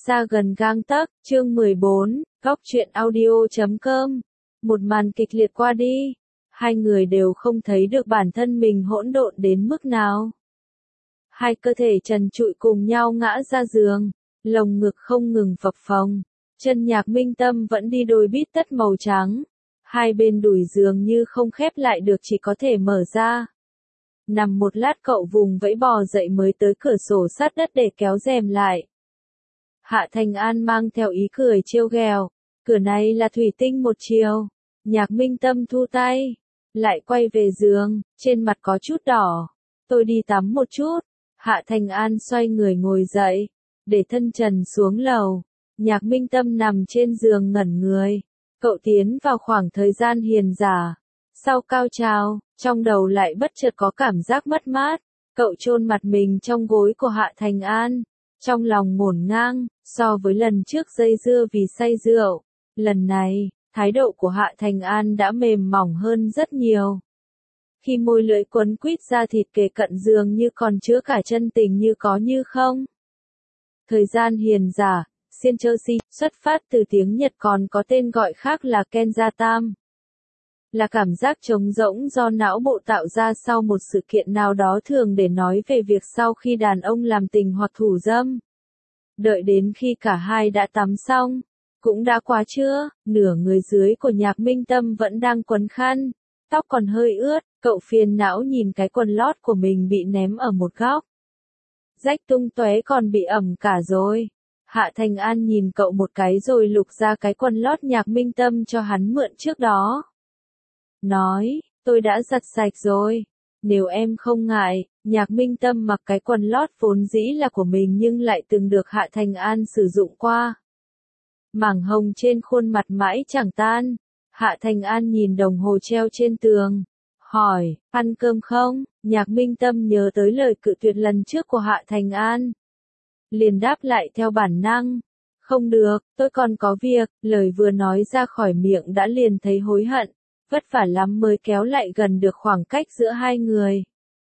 Xa gần gang tấc, chương 14, góc truyện audio.com. Một màn kịch liệt qua đi, hai người đều không thấy được bản thân mình hỗn độn đến mức nào. Hai cơ thể trần trụi cùng nhau ngã ra giường, lồng ngực không ngừng phập phồng, chân Nhạc Minh Tâm vẫn đi đôi bít tất màu trắng, hai bên đùi giường như không khép lại được chỉ có thể mở ra. Nằm một lát cậu vùng vẫy bò dậy mới tới cửa sổ sát đất để kéo rèm lại. Hạ Thành An mang theo ý cười trêu ghẹo, cửa này là thủy tinh một chiều. Nhạc Minh Tâm thu tay, lại quay về giường, trên mặt có chút đỏ. Tôi đi tắm một chút. Hạ Thành An xoay người ngồi dậy, để thân trần xuống lầu. Nhạc Minh Tâm nằm trên giường ngẩn người. Cậu tiến vào khoảng thời gian hiền dả. Sau cao trào, trong đầu lại bất chợt có cảm giác mất mát. Cậu chôn mặt mình trong gối của Hạ Thành An. Trong lòng ngổn ngang, so với lần trước dây dưa vì say rượu. Lần này, thái độ của Hạ Thành An đã mềm mỏng hơn rất nhiều. Khi môi lưỡi quấn quýt da thịt kề cận giường như còn chứa cả chân tình như có như không. Thời gian hiền dả, Xiên Chelsea, xuất phát từ tiếng Nhật còn có tên gọi khác là Kenjatam. Là cảm giác trống rỗng do não bộ tạo ra sau một sự kiện nào đó thường để nói về việc sau khi đàn ông làm tình hoặc thủ dâm. Đợi đến khi cả hai đã tắm xong, cũng đã quá trưa, nửa người dưới của Nhạc Minh Tâm vẫn đang quấn khăn, tóc còn hơi ướt, cậu phiền não nhìn cái quần lót của mình bị ném ở một góc. Rách tung tóe còn bị ẩm cả rồi. Hạ Thành An nhìn cậu một cái rồi lục ra cái quần lót Nhạc Minh Tâm cho hắn mượn trước đó. Nói, tôi đã giặt sạch rồi. Nếu em không ngại, Nhạc Minh Tâm mặc cái quần lót vốn dĩ là của mình nhưng lại từng được Hạ Thành An sử dụng qua. Mảng hồng trên khuôn mặt mãi chẳng tan. Hạ Thành An nhìn đồng hồ treo trên tường. Hỏi, ăn cơm không? Nhạc Minh Tâm nhớ tới lời cự tuyệt lần trước của Hạ Thành An. Liền đáp lại theo bản năng. Không được, tôi còn có việc. Lời vừa nói ra khỏi miệng đã liền thấy hối hận. Vất vả lắm mới kéo lại gần được khoảng cách giữa hai người.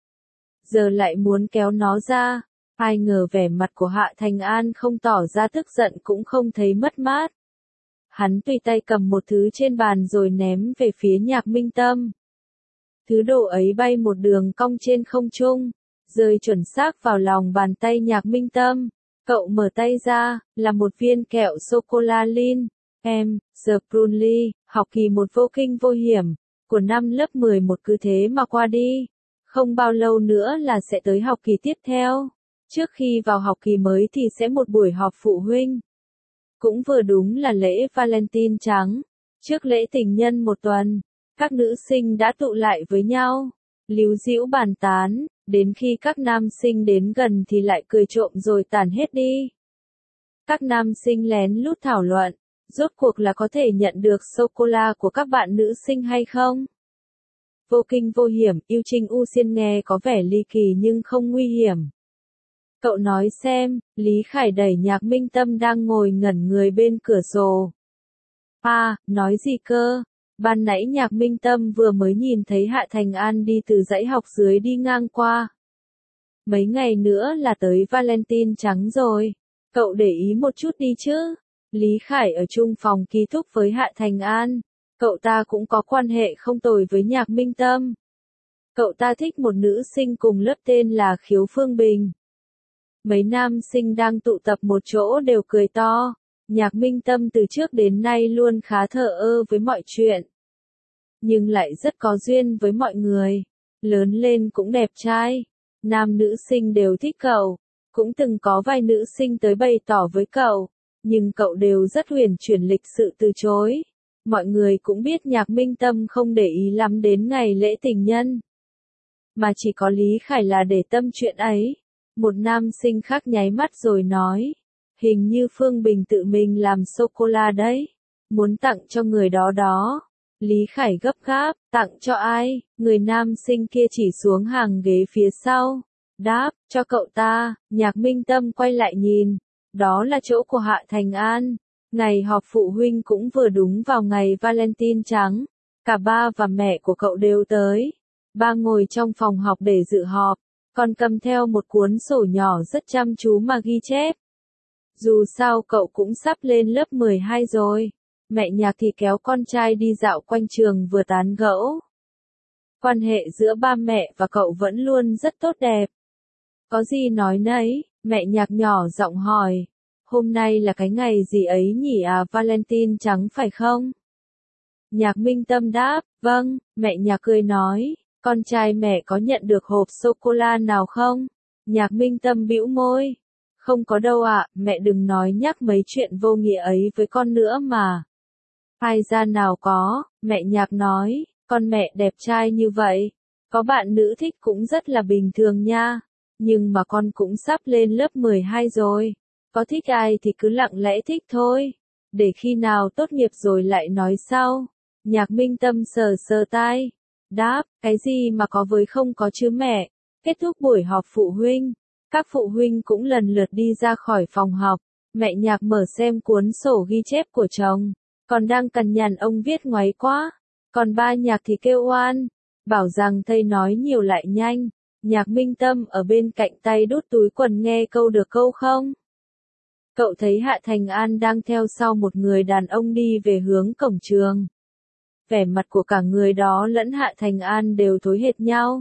Giờ lại muốn kéo nó ra. Ai ngờ vẻ mặt của Hạ Thành An không tỏ ra tức giận cũng không thấy mất mát. Hắn tùy tay cầm một thứ trên bàn rồi ném về phía Nhạc Minh Tâm. Thứ đồ ấy bay một đường cong trên không trung, rơi chuẩn xác vào lòng bàn tay Nhạc Minh Tâm. Cậu mở tay ra, là một viên kẹo sô-cô-la Lin. Em, The Brunley, học kỳ một vô kinh vô hiểm, của năm lớp 11 cứ thế mà qua đi. Không bao lâu nữa là sẽ tới học kỳ tiếp theo. Trước khi vào học kỳ mới thì sẽ một buổi họp phụ huynh. Cũng vừa đúng là lễ Valentine trắng. Trước lễ tình nhân một tuần, các nữ sinh đã tụ lại với nhau, líu díu bàn tán, đến khi các nam sinh đến gần thì lại cười trộm rồi tản hết đi. Các nam sinh lén lút thảo luận, rốt cuộc là có thể nhận được sô-cô-la của các bạn nữ sinh hay không? Vô kinh vô hiểm, yêu Trinh U Xiên nghe có vẻ ly kỳ nhưng không nguy hiểm. Cậu nói xem, Lý Khải đẩy Nhạc Minh Tâm đang ngồi ngẩn người bên cửa sổ. Nói gì cơ? Ban nãy Nhạc Minh Tâm vừa mới nhìn thấy Hạ Thành An đi từ dãy học dưới đi ngang qua. Mấy ngày nữa là tới Valentine trắng rồi. Cậu để ý một chút đi chứ. Lý Khải ở chung phòng ký túc với Hạ Thành An. Cậu ta cũng có quan hệ không tồi với Nhạc Minh Tâm. Cậu ta thích một nữ sinh cùng lớp tên là Khiếu Phương Bình. Mấy nam sinh đang tụ tập một chỗ đều cười to. Nhạc Minh Tâm từ trước đến nay luôn khá thờ ơ với mọi chuyện. Nhưng lại rất có duyên với mọi người. Lớn lên cũng đẹp trai. Nam nữ sinh đều thích cậu. Cũng từng có vài nữ sinh tới bày tỏ với cậu. Nhưng cậu đều rất huyền chuyển lịch sự từ chối. Mọi người cũng biết Nhạc Minh Tâm không để ý lắm đến ngày lễ tình nhân. Mà chỉ có Lý Khải là để tâm chuyện ấy. Một nam sinh khác nháy mắt rồi nói. Hình như Phương Bình tự mình làm sô-cô-la đấy. Muốn tặng cho người đó đó. Lý Khải gấp gáp, tặng cho ai? Người nam sinh kia chỉ xuống hàng ghế phía sau. Đáp, cho cậu ta. Nhạc Minh Tâm quay lại nhìn. Đó là chỗ của Hạ Thành An. Ngày họp phụ huynh cũng vừa đúng vào ngày Valentine trắng. Cả ba và mẹ của cậu đều tới. Ba ngồi trong phòng học để dự họp. Còn cầm theo một cuốn sổ nhỏ rất chăm chú mà ghi chép. Dù sao cậu cũng sắp lên lớp 12 rồi. Mẹ Nhạc thì kéo con trai đi dạo quanh trường vừa tán gẫu. Quan hệ giữa ba mẹ và cậu vẫn luôn rất tốt đẹp. Có gì nói nấy, mẹ Nhạc nhỏ giọng hỏi. Hôm nay là cái ngày gì ấy nhỉ à, Valentine trắng phải không? Nhạc Minh Tâm đáp, vâng, mẹ Nhạc cười nói, con trai mẹ có nhận được hộp sô-cô-la nào không? Nhạc Minh Tâm bĩu môi. Không có đâu ạ, mẹ đừng nói nhắc mấy chuyện vô nghĩa ấy với con nữa mà. Ai ra nào có, mẹ Nhạc nói, con mẹ đẹp trai như vậy. Có bạn nữ thích cũng rất là bình thường nha. Nhưng mà con cũng sắp lên lớp 12 rồi. Có thích ai thì cứ lặng lẽ thích thôi. Để khi nào tốt nghiệp rồi lại nói sau. Nhạc Minh Tâm sờ sờ tai. Đáp, cái gì mà có với không có chứ mẹ. Kết thúc buổi họp phụ huynh. Các phụ huynh cũng lần lượt đi ra khỏi phòng họp. Mẹ Nhạc mở xem cuốn sổ ghi chép của chồng. Còn đang cằn nhằn ông viết ngoáy quá. Còn ba Nhạc thì kêu oan. Bảo rằng thầy nói nhiều lại nhanh. Nhạc Minh Tâm ở bên cạnh tay đút túi quần nghe câu được câu không? Cậu thấy Hạ Thành An đang theo sau một người đàn ông đi về hướng cổng trường. Vẻ mặt của cả người đó lẫn Hạ Thành An đều thối hệt nhau.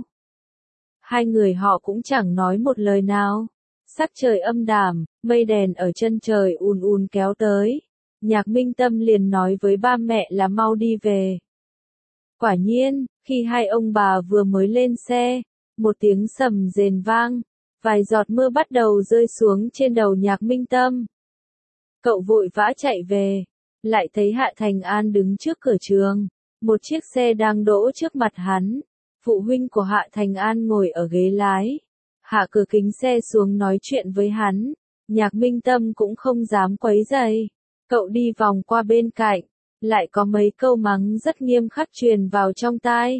Hai người họ cũng chẳng nói một lời nào. Sắc trời âm đảm, mây đèn ở chân trời ùn ùn kéo tới. Nhạc Minh Tâm liền nói với ba mẹ là mau đi về. Quả nhiên, khi hai ông bà vừa mới lên xe, một tiếng sầm rền vang, vài giọt mưa bắt đầu rơi xuống trên đầu Nhạc Minh Tâm. Cậu vội vã chạy về, lại thấy Hạ Thành An đứng trước cửa trường, một chiếc xe đang đỗ trước mặt hắn. Phụ huynh của Hạ Thành An ngồi ở ghế lái, hạ cửa kính xe xuống nói chuyện với hắn. Nhạc Minh Tâm cũng không dám quấy rầy. Cậu đi vòng qua bên cạnh, lại có mấy câu mắng rất nghiêm khắc truyền vào trong tai.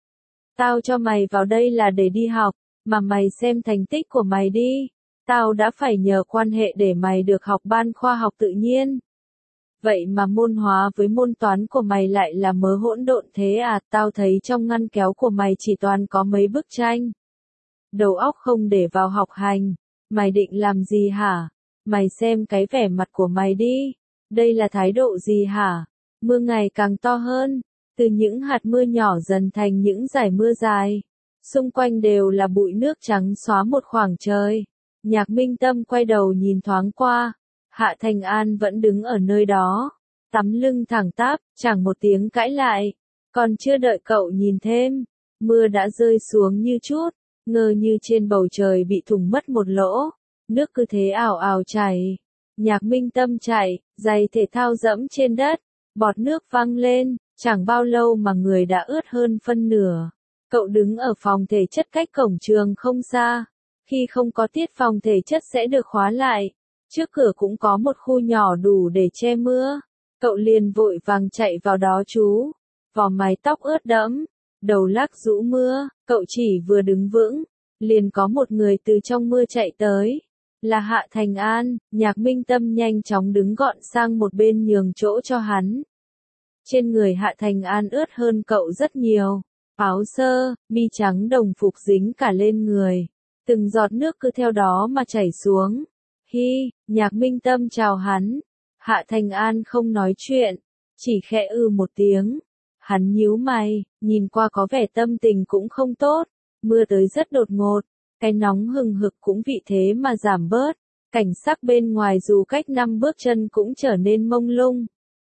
Tao cho mày vào đây là để đi học, mà mày xem thành tích của mày đi. Tao đã phải nhờ quan hệ để mày được học ban khoa học tự nhiên. Vậy mà môn hóa với môn toán của mày lại là mớ hỗn độn thế à, tao thấy trong ngăn kéo của mày chỉ toàn có mấy bức tranh. Đầu óc không để vào học hành, mày định làm gì hả? Mày xem cái vẻ mặt của mày đi, đây là thái độ gì hả? Mưa ngày càng to hơn, từ những hạt mưa nhỏ dần thành những dải mưa dài. Xung quanh đều là bụi nước trắng xóa một khoảng trời. Nhạc Minh Tâm quay đầu nhìn thoáng qua. Hạ Thành An vẫn đứng ở nơi đó, tắm lưng thẳng tắp, chẳng một tiếng cãi lại. Còn chưa đợi cậu nhìn thêm, mưa đã rơi xuống như chút, ngờ như trên bầu trời bị thủng mất một lỗ. Nước cứ thế ào ào chảy. Nhạc Minh Tâm chạy, giày thể thao dẫm trên đất, bọt nước văng lên, chẳng bao lâu mà người đã ướt hơn phân nửa. Cậu đứng ở phòng thể chất cách cổng trường không xa. Khi không có tiết phòng thể chất sẽ được khóa lại. Trước cửa cũng có một khu nhỏ đủ để che mưa. Cậu liền vội vàng chạy vào đó chú. Vò mái tóc ướt đẫm, đầu lắc rũ mưa, cậu chỉ vừa đứng vững, liền có một người từ trong mưa chạy tới. Là Hạ Thành An. Nhạc Minh Tâm nhanh chóng đứng gọn sang một bên nhường chỗ cho hắn. Trên người Hạ Thành An ướt hơn cậu rất nhiều. Áo sơ, mi trắng đồng phục dính cả lên người. Từng giọt nước cứ theo đó mà chảy xuống. Hi, Nhạc Minh Tâm chào hắn. Hạ Thành An không nói chuyện, chỉ khẽ một tiếng. Hắn nhíu mày, nhìn qua có vẻ tâm tình cũng không tốt. Mưa tới rất đột ngột, cái nóng hừng hực cũng vì thế mà giảm bớt. Cảnh sắc bên ngoài dù cách 5 bước chân cũng trở nên mông lung.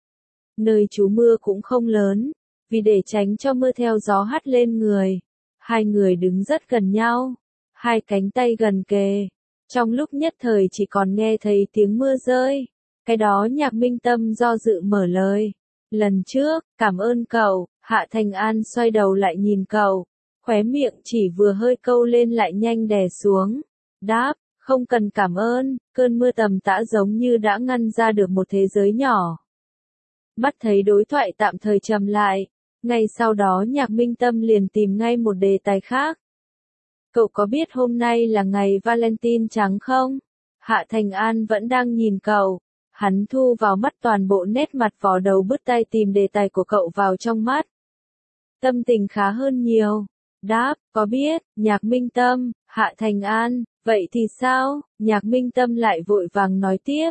Nơi trú mưa cũng không lớn, vì để tránh cho mưa theo gió hắt lên người. Hai người đứng rất gần nhau, hai cánh tay gần kề. Trong lúc nhất thời chỉ còn nghe thấy tiếng mưa rơi. Cái đó Nhạc Minh Tâm do dự mở lời. Lần trước, cảm ơn cậu. Hạ Thành An xoay đầu lại nhìn cậu. Khóe miệng chỉ vừa hơi câu lên lại nhanh đè xuống. Đáp, không cần cảm ơn. Cơn mưa tầm tã giống như đã ngăn ra được một thế giới nhỏ. Mắt thấy đối thoại tạm thời trầm lại. Ngay sau đó Nhạc Minh Tâm liền tìm ngay một đề tài khác. Cậu có biết hôm nay là ngày Valentine trắng không? Hạ Thành An vẫn đang nhìn cậu. Hắn thu vào mắt toàn bộ nét mặt vò đầu bứt tai tìm đề tài của cậu vào trong mắt. Tâm tình khá hơn nhiều. Đáp, có biết. Nhạc Minh Tâm. Hạ Thành An, vậy thì sao? Nhạc Minh Tâm lại vội vàng nói tiếp.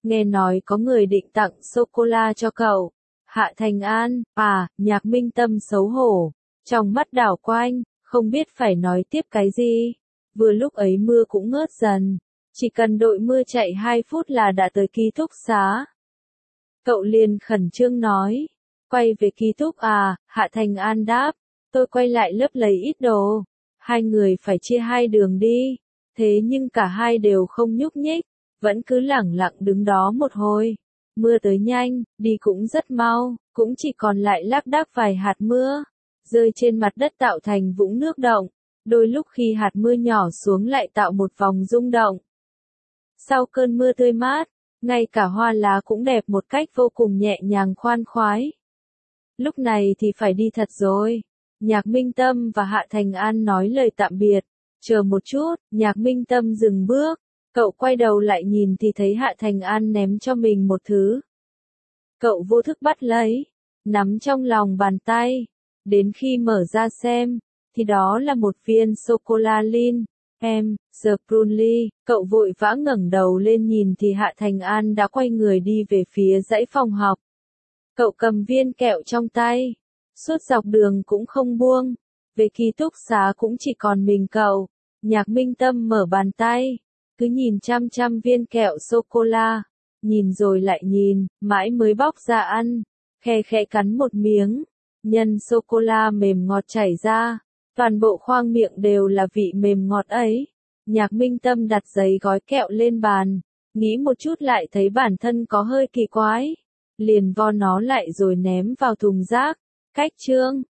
nghe nói có người định tặng sô-cô-la cho cậu. Hạ Thành An, Nhạc Minh Tâm xấu hổ, trong mắt đảo quanh, không biết phải nói tiếp cái gì. Vừa lúc ấy mưa cũng ngớt dần, chỉ cần đội mưa chạy 2 phút là đã tới ký túc xá. Cậu liền khẩn trương nói, quay về ký túc Hạ Thành An đáp, tôi quay lại lớp lấy ít đồ. Hai người phải chia hai đường đi, thế nhưng cả hai đều không nhúc nhích, vẫn cứ lẳng lặng đứng đó một hồi. Mưa tới nhanh, đi cũng rất mau, cũng chỉ còn lại lác đác vài hạt mưa, rơi trên mặt đất tạo thành vũng nước động. Đôi lúc khi hạt mưa nhỏ xuống lại tạo một vòng rung động. Sau cơn mưa tươi mát, ngay cả hoa lá cũng đẹp một cách vô cùng nhẹ nhàng khoan khoái. Lúc này thì phải đi thật rồi. Nhạc Minh Tâm và Hạ Thành An nói lời tạm biệt. Chờ một chút, Nhạc Minh Tâm dừng bước. Cậu quay đầu lại nhìn thì thấy Hạ Thành An ném cho mình một thứ. Cậu vô thức bắt lấy, nắm trong lòng bàn tay. Đến khi mở ra xem, thì đó là một viên sô-cô-la Lin. Sprunly, cậu vội vã ngẩng đầu lên nhìn thì Hạ Thành An đã quay người đi về phía dãy phòng học. Cậu cầm viên kẹo trong tay, suốt dọc đường cũng không buông. Về ký túc xá cũng chỉ còn mình cậu. Nhạc Minh Tâm mở bàn tay, cứ nhìn chăm chăm viên kẹo sô-cô-la, nhìn rồi lại nhìn, mãi mới bóc ra ăn, khe khẽ cắn một miếng, nhân sô-cô-la mềm ngọt chảy ra, toàn bộ khoang miệng đều là vị mềm ngọt ấy. Nhạc Minh Tâm đặt giấy gói kẹo lên bàn, nghĩ một chút lại thấy bản thân có hơi kỳ quái, liền vo nó lại rồi ném vào thùng rác. Cách chương